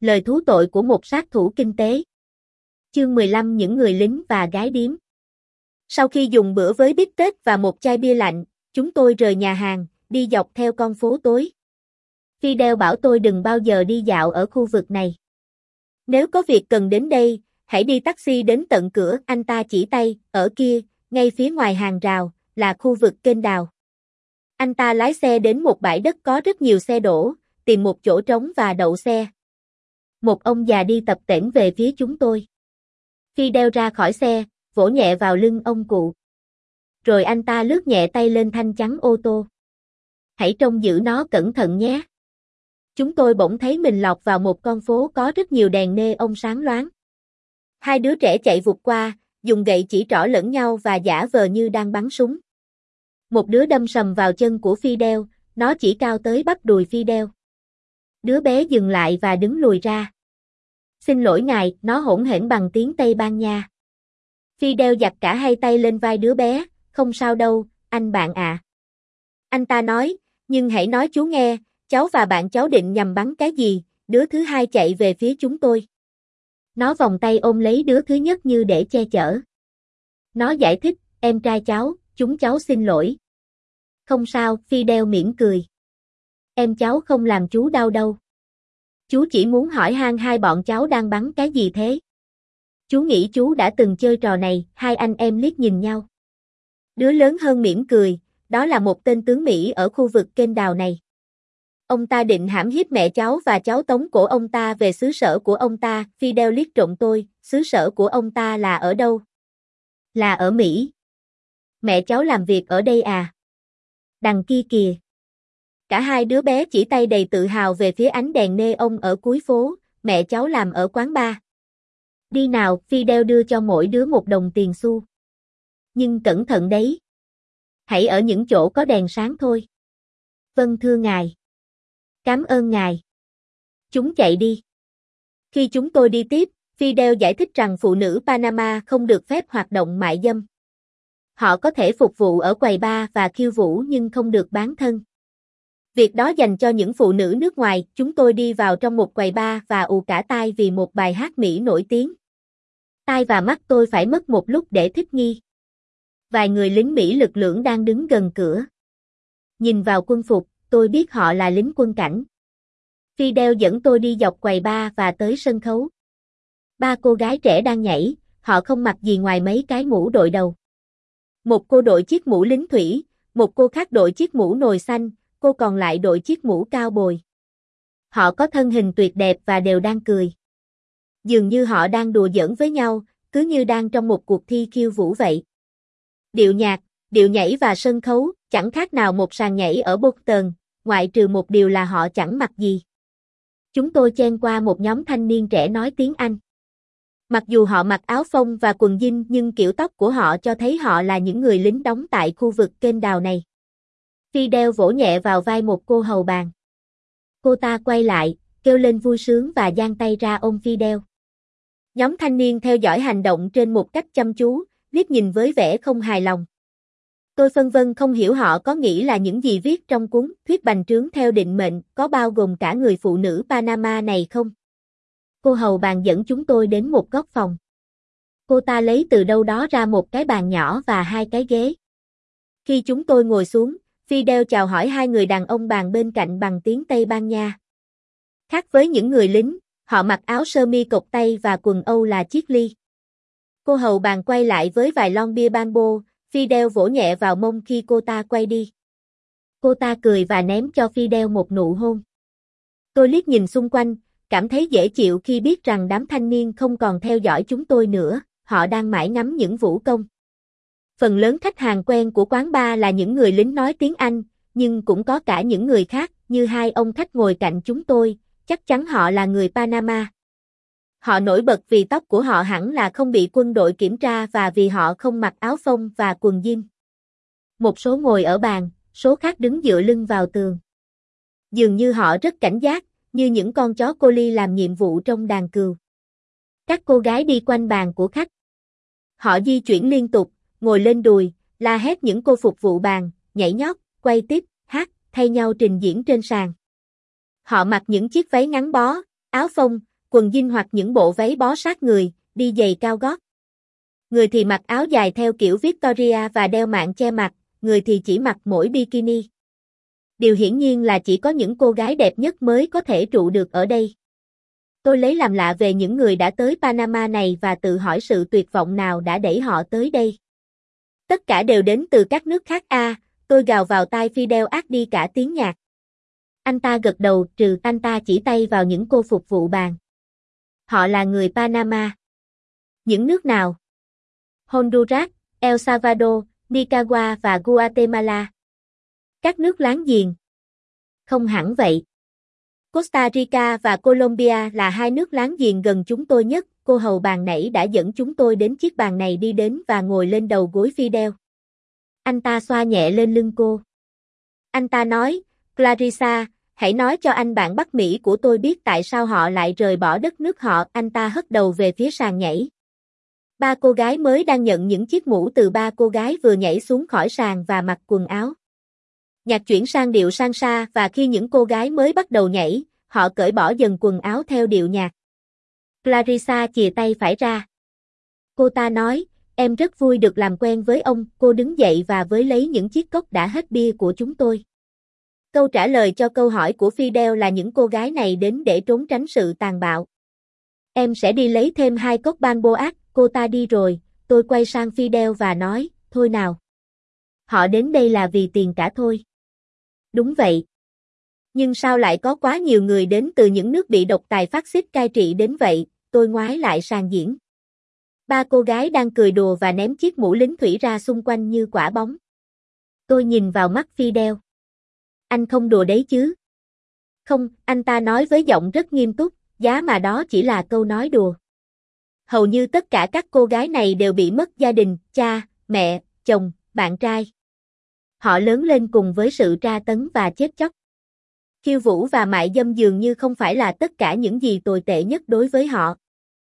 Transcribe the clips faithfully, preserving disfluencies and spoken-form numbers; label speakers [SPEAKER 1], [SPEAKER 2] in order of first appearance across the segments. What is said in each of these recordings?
[SPEAKER 1] Lời thú tội của một sát thủ kinh tế. Chương mười lăm Những người lính và gái điếm. Sau khi dùng bữa với bít tết và một chai bia lạnh, chúng tôi rời nhà hàng, đi dọc theo con phố tối. Fidel bảo tôi đừng bao giờ đi dạo ở khu vực này. Nếu có việc cần đến đây, hãy đi taxi đến tận cửa. Anh ta chỉ tay, ở kia, ngay phía ngoài hàng rào, là khu vực kênh đào. Anh ta lái xe đến một bãi đất có rất nhiều xe đổ, tìm một chỗ trống và đậu xe. Một ông già đi tập tễnh về phía chúng tôi. Fidel ra khỏi xe, vỗ nhẹ vào lưng ông cụ. Rồi anh ta lướt nhẹ tay lên thanh chắn ô tô. Hãy trông giữ nó cẩn thận nhé. Chúng tôi bỗng thấy mình lọt vào một con phố có rất nhiều đèn neon sáng loáng. Hai đứa trẻ chạy vụt qua, dùng gậy chỉ trỏ lẫn nhau và giả vờ như đang bắn súng. Một đứa đâm sầm vào chân của Fidel, nó chỉ cao tới bắp đùi Fidel. Đứa bé dừng lại và đứng lùi ra. Xin lỗi ngài, nó hỗn hển bằng tiếng Tây Ban Nha. Fidel giặt cả hai tay lên vai đứa bé, không sao đâu, anh bạn ạ. À. Anh ta nói, nhưng hãy nói chú nghe, cháu và bạn cháu định nhằm bắn cái gì, đứa thứ hai chạy về phía chúng tôi. Nó vòng tay ôm lấy đứa thứ nhất như để che chở. Nó giải thích, em trai cháu, chúng cháu xin lỗi. Không sao, Fidel mỉm cười. Em cháu không làm chú đau đâu. Chú chỉ muốn hỏi han hai bọn cháu đang bắn cái gì thế? Chú nghĩ chú đã từng chơi trò này, hai anh em liếc nhìn nhau. Đứa lớn hơn mỉm cười, đó là một tên tướng Mỹ ở khu vực kênh đào này. Ông ta định hãm hiếp mẹ cháu và cháu tống cổ ông ta về xứ sở của ông ta. Fidel liếc trộm tôi, xứ sở của ông ta là ở đâu? Là ở Mỹ. Mẹ cháu làm việc ở đây à? Đằng kia kìa. Cả hai đứa bé chỉ tay đầy tự hào về phía ánh đèn neon ở cuối phố, mẹ cháu làm ở quán bar. Đi nào, Fidel đưa cho mỗi đứa một đồng tiền xu. Nhưng cẩn thận đấy. Hãy ở những chỗ có đèn sáng thôi. Vâng thưa ngài. Cảm ơn ngài. Chúng chạy đi. Khi chúng tôi đi tiếp, Fidel giải thích rằng phụ nữ Panama không được phép hoạt động mại dâm. Họ có thể phục vụ ở quầy bar và khiêu vũ nhưng không được bán thân. Việc đó dành cho những phụ nữ nước ngoài. Chúng tôi đi vào trong một quầy bar và ù cả tai vì một bài hát Mỹ nổi tiếng. Tai và mắt tôi phải mất một lúc để thích nghi. Vài người lính Mỹ lực lưỡng đang đứng gần cửa. Nhìn vào quân phục, tôi biết họ là lính quân cảnh. Fidel dẫn tôi đi dọc quầy bar và tới sân khấu. Ba cô gái trẻ đang nhảy, họ không mặc gì ngoài mấy cái mũ đội đầu. Một cô đội chiếc mũ lính thủy, một cô khác đội chiếc mũ nồi xanh, cô còn lại đội chiếc mũ cao bồi. Họ có thân hình tuyệt đẹp và đều đang cười. Dường như họ đang đùa giỡn với nhau, cứ như đang trong một cuộc thi khiêu vũ vậy. Điệu nhạc, điệu nhảy và sân khấu, chẳng khác nào một sàn nhảy ở Boston, ngoại trừ một điều là họ chẳng mặc gì. Chúng tôi chen qua một nhóm thanh niên trẻ nói tiếng Anh. Mặc dù họ mặc áo phông và quần jean nhưng kiểu tóc của họ cho thấy họ là những người lính đóng tại khu vực kênh đào này. Fidel vỗ nhẹ vào vai một cô hầu bàn. Cô ta quay lại, kêu lên vui sướng và giang tay ra ôm Fidel. Nhóm thanh niên theo dõi hành động trên một cách chăm chú, liếc nhìn với vẻ không hài lòng. Tôi phân vân không hiểu họ có nghĩ là những gì viết trong cuốn Thuyết bành trướng theo định mệnh có bao gồm cả người phụ nữ Panama này không? Cô hầu bàn dẫn chúng tôi đến một góc phòng. Cô ta lấy từ đâu đó ra một cái bàn nhỏ và hai cái ghế. Khi chúng tôi ngồi xuống, Fidel chào hỏi hai người đàn ông bàn bên cạnh bằng tiếng Tây Ban Nha. Khác với những người lính, họ mặc áo sơ mi cộc tay và quần Âu là chiếc ly. Cô hầu bàn quay lại với vài lon bia Bambo, Fidel vỗ nhẹ vào mông khi cô ta quay đi. Cô ta cười và ném cho Fidel một nụ hôn. Tôi liếc nhìn xung quanh, cảm thấy dễ chịu khi biết rằng đám thanh niên không còn theo dõi chúng tôi nữa, họ đang mải ngắm những vũ công. Phần lớn khách hàng quen của quán bar là những người lính nói tiếng Anh, nhưng cũng có cả những người khác, như hai ông khách ngồi cạnh chúng tôi, chắc chắn họ là người Panama. Họ nổi bật vì tóc của họ hẳn là không bị quân đội kiểm tra và vì họ không mặc áo phông và quần jean. Một số ngồi ở bàn, số khác đứng dựa lưng vào tường. Dường như họ rất cảnh giác, như những con chó cô li làm nhiệm vụ trong đàn cừu. Các cô gái đi quanh bàn của khách. Họ di chuyển liên tục, ngồi lên đùi, la hét những cô phục vụ bàn, nhảy nhót, quay tiếp, hát, thay nhau trình diễn trên sàn. Họ mặc những chiếc váy ngắn bó, áo phông, quần jean hoặc những bộ váy bó sát người, đi giày cao gót. Người thì mặc áo dài theo kiểu Victoria và đeo mạng che mặt, người thì chỉ mặc mỗi bikini. Điều hiển nhiên là chỉ có những cô gái đẹp nhất mới có thể trụ được ở đây. Tôi lấy làm lạ về những người đã tới Panama này và tự hỏi sự tuyệt vọng nào đã đẩy họ tới đây. Tất cả đều đến từ các nước khác a, à, tôi gào vào tai Fidel át đi cả tiếng nhạc. Anh ta gật đầu, trừ anh ta chỉ tay vào những cô phục vụ bàn. Họ là người Panama. Những nước nào? Honduras, El Salvador, Nicaragua và Guatemala. Các nước láng giềng. Không hẳn vậy. Costa Rica và Colombia là hai nước láng giềng gần chúng tôi nhất. Cô hầu bàn nãy đã dẫn chúng tôi đến chiếc bàn này đi đến và ngồi lên đầu gối Fidel. Anh ta xoa nhẹ lên lưng cô. Anh ta nói, Clarissa, hãy nói cho anh bạn Bắc Mỹ của tôi biết tại sao họ lại rời bỏ đất nước họ. Anh ta hất đầu về phía sàn nhảy. Ba cô gái mới đang nhận những chiếc mũ từ ba cô gái vừa nhảy xuống khỏi sàn và mặc quần áo. Nhạc chuyển sang điệu salsa và khi những cô gái mới bắt đầu nhảy, họ cởi bỏ dần quần áo theo điệu nhạc. Clarissa chìa tay phải ra. Cô ta nói, em rất vui được làm quen với ông. Cô đứng dậy và với lấy những chiếc cốc đã hết bia của chúng tôi. Câu trả lời cho câu hỏi của Fidel là những cô gái này đến để trốn tránh sự tàn bạo. Em sẽ đi lấy thêm hai cốc Balboa. Cô ta đi rồi, tôi quay sang Fidel và nói, thôi nào. Họ đến đây là vì tiền cả thôi. Đúng vậy. Nhưng sao lại có quá nhiều người đến từ những nước bị độc tài phát xít cai trị đến vậy, tôi ngoái lại sàn diễn. Ba cô gái đang cười đùa và ném chiếc mũ lính thủy ra xung quanh như quả bóng. Tôi nhìn vào mắt Fidel. Anh không đùa đấy chứ? Không, anh ta nói với giọng rất nghiêm túc, giá mà đó chỉ là câu nói đùa. Hầu như tất cả các cô gái này đều bị mất gia đình, cha, mẹ, chồng, bạn trai. Họ lớn lên cùng với sự tra tấn và chết chóc. Khiêu vũ và mại dâm dường như không phải là tất cả những gì tồi tệ nhất đối với họ.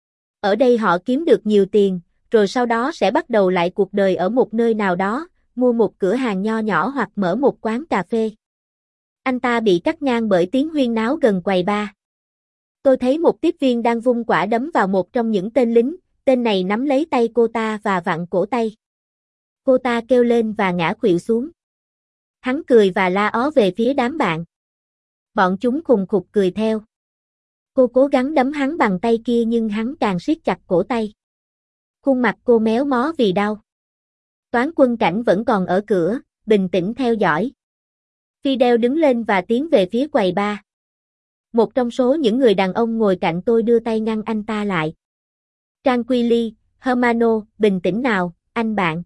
[SPEAKER 1] Ở đây họ kiếm được nhiều tiền, rồi sau đó sẽ bắt đầu lại cuộc đời ở một nơi nào đó, mua một cửa hàng nho nhỏ hoặc mở một quán cà phê. Anh ta bị cắt ngang bởi tiếng huyên náo gần quầy bar. Tôi thấy một tiếp viên đang vung quả đấm vào một trong những tên lính, tên này nắm lấy tay cô ta và vặn cổ tay. Cô ta kêu lên và ngã khuỵu xuống. Hắn cười và la ó về phía đám bạn. Bọn chúng khùng khục cười theo. Cô cố gắng đấm hắn bằng tay kia nhưng hắn càng siết chặt cổ tay. Khuôn mặt cô méo mó vì đau. Toán quân cảnh vẫn còn ở cửa, bình tĩnh theo dõi. Fidel đứng lên và tiến về phía quầy bar. Một trong số những người đàn ông ngồi cạnh tôi đưa tay ngăn anh ta lại. Tranquilli, Hermano, bình tĩnh nào, anh bạn.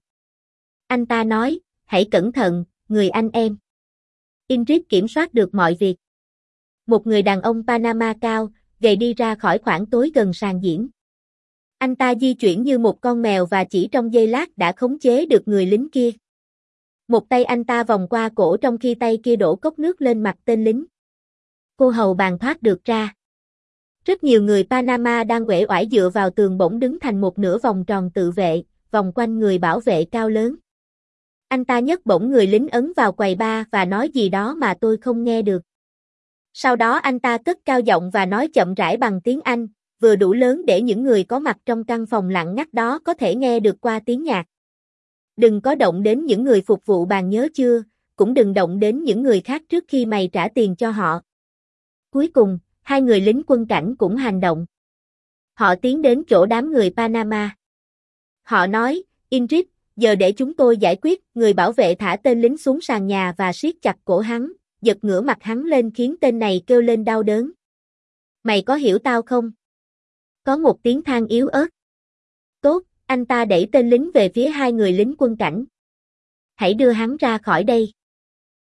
[SPEAKER 1] Anh ta nói, hãy cẩn thận, người anh em. Ingrid kiểm soát được mọi việc. Một người đàn ông Panama cao, gầy đi ra khỏi khoảng tối gần sàn diễn. Anh ta di chuyển như một con mèo và chỉ trong giây lát đã khống chế được người lính kia. Một tay anh ta vòng qua cổ trong khi tay kia đổ cốc nước lên mặt tên lính. Cô hầu bàn thoát được ra. Rất nhiều người Panama đang uể oải dựa vào tường bỗng đứng thành một nửa vòng tròn tự vệ, vòng quanh người bảo vệ cao lớn. Anh ta nhấc bổng người lính ấn vào quầy bar và nói gì đó mà tôi không nghe được. Sau đó anh ta cất cao giọng và nói chậm rãi bằng tiếng Anh, vừa đủ lớn để những người có mặt trong căn phòng lặng ngắt đó có thể nghe được qua tiếng nhạc. Đừng có động đến những người phục vụ bàn nhớ chưa, cũng đừng động đến những người khác trước khi mày trả tiền cho họ. Cuối cùng, hai người lính quân cảnh cũng hành động. Họ tiến đến chỗ đám người Panama. Họ nói, Ingrid, giờ để chúng tôi giải quyết. Người bảo vệ thả tên lính xuống sàn nhà và siết chặt cổ hắn, giật ngửa mặt hắn lên khiến tên này kêu lên đau đớn. Mày có hiểu tao không? Có một tiếng than yếu ớt. Tốt, anh ta đẩy tên lính về phía hai người lính quân cảnh. Hãy đưa hắn ra khỏi đây.